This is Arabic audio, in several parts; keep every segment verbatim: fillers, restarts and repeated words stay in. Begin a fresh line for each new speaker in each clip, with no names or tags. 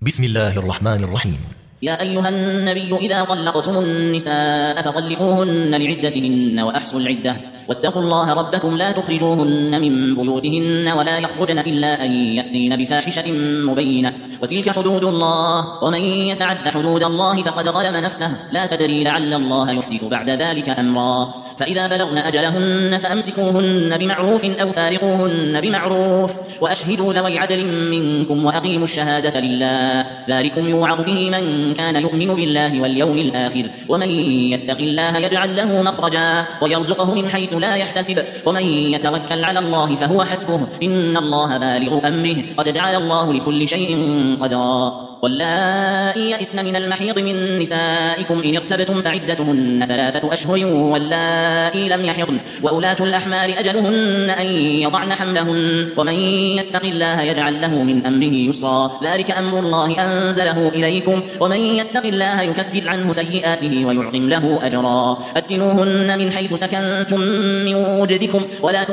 بسم الله الرحمن الرحيم.
يا أيها النبي إذا طلقتم النساء فطلقوهن لعدتهن وأحصوا العدة واتقوا الله ربكم لا تخرجوهن من بيوتهن ولا يخرجن إلا أن يأتين بفاحشة مبينة وتلك حدود الله ومن يتعد حدود الله فقد ظلم نفسه لا تدري لعل الله يحدث بعد ذلك أمرا. فإذا بلغن أجلهن فأمسكوهن بمعروف أو فارقوهن بمعروف وأشهدوا ذوي عدل منكم وأقيموا الشهادة لله ذلكم يوعظ به من كان يؤمن بالله واليوم الآخر ومن يتق الله يجعل له مخرجا ويرزقه من حيث لا يحتسب ومن يتوكل على الله فهو حسبه إن الله بالغ أمره قد جعل الله لكل شيء قدرا. واللائي يئسن من المحيض من نسائكم إن ارتبتم فعدتهن ثلاثة أشهر واللائي لم يحضن وأولاة الأحمال أجلهن أن يضعن حملهن ومن يتق الله يجعل له من أمره يسرا ذلك أمر الله أنزله إليكم ومن يتق الله يكفر عنه سيئاته ويعظم له أجرا. أسكنوهن من حيث سكنتم من وجدكم ولا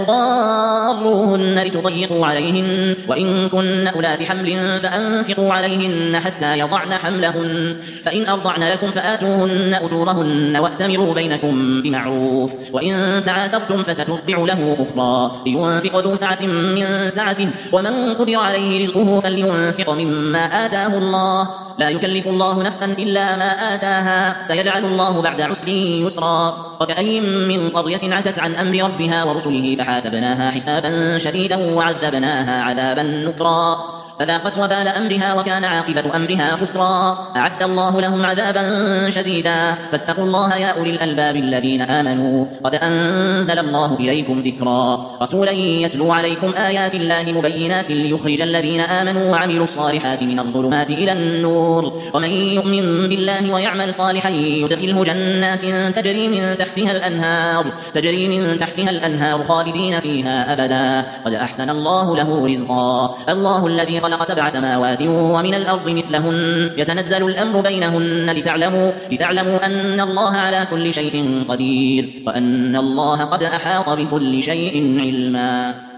تضاروهن لتضيقوا عليهن وإن كن أولات حمل فأنفقوا عليهن حتى يضعن حملهن فإن أرضعن لكم فآتوهن أجورهن وأتمروا بينكم بمعروف وإن تعاسرتم فسترضع له أخرى لينفق ذو سعة من سعته ومن قدر عليه رزقه فلينفق مما آتاه الله لا يكلف الله نفسا إلا ما آتاها سيجعل الله بعد عسر يسرا. وكأي من قرية عتت عن أمر ربها ورسله فحاسبناها حسابا شديدا وعذبناها عذابا نكرا فذاقت وبال أمرها وكان عاقبة أمرها خسرا. أعد الله لهم عذابا شديدا فاتقوا الله يا أولي الألباب الذين آمنوا قد أنزل الله إليكم ذكرا رسولا يتلو عليكم آيات الله مبينات ليخرج الذين آمنوا وعملوا الصالحات من الظلمات إلى النور ومن يؤمن بالله ويعمل صالحا يدخله جنات تجري من تحتها الأنهار تجري من تحتها الأنهار خالدين فيها أبدا قد أحسن الله له رزقا. الله الذي خلق سبع سماوات ومن الأرض مثلهن يتنزل الأمر بينهن لتعلموا, لتعلموا أن الله على كل شيء قدير وأن الله قد أحاط بكل شيء علما.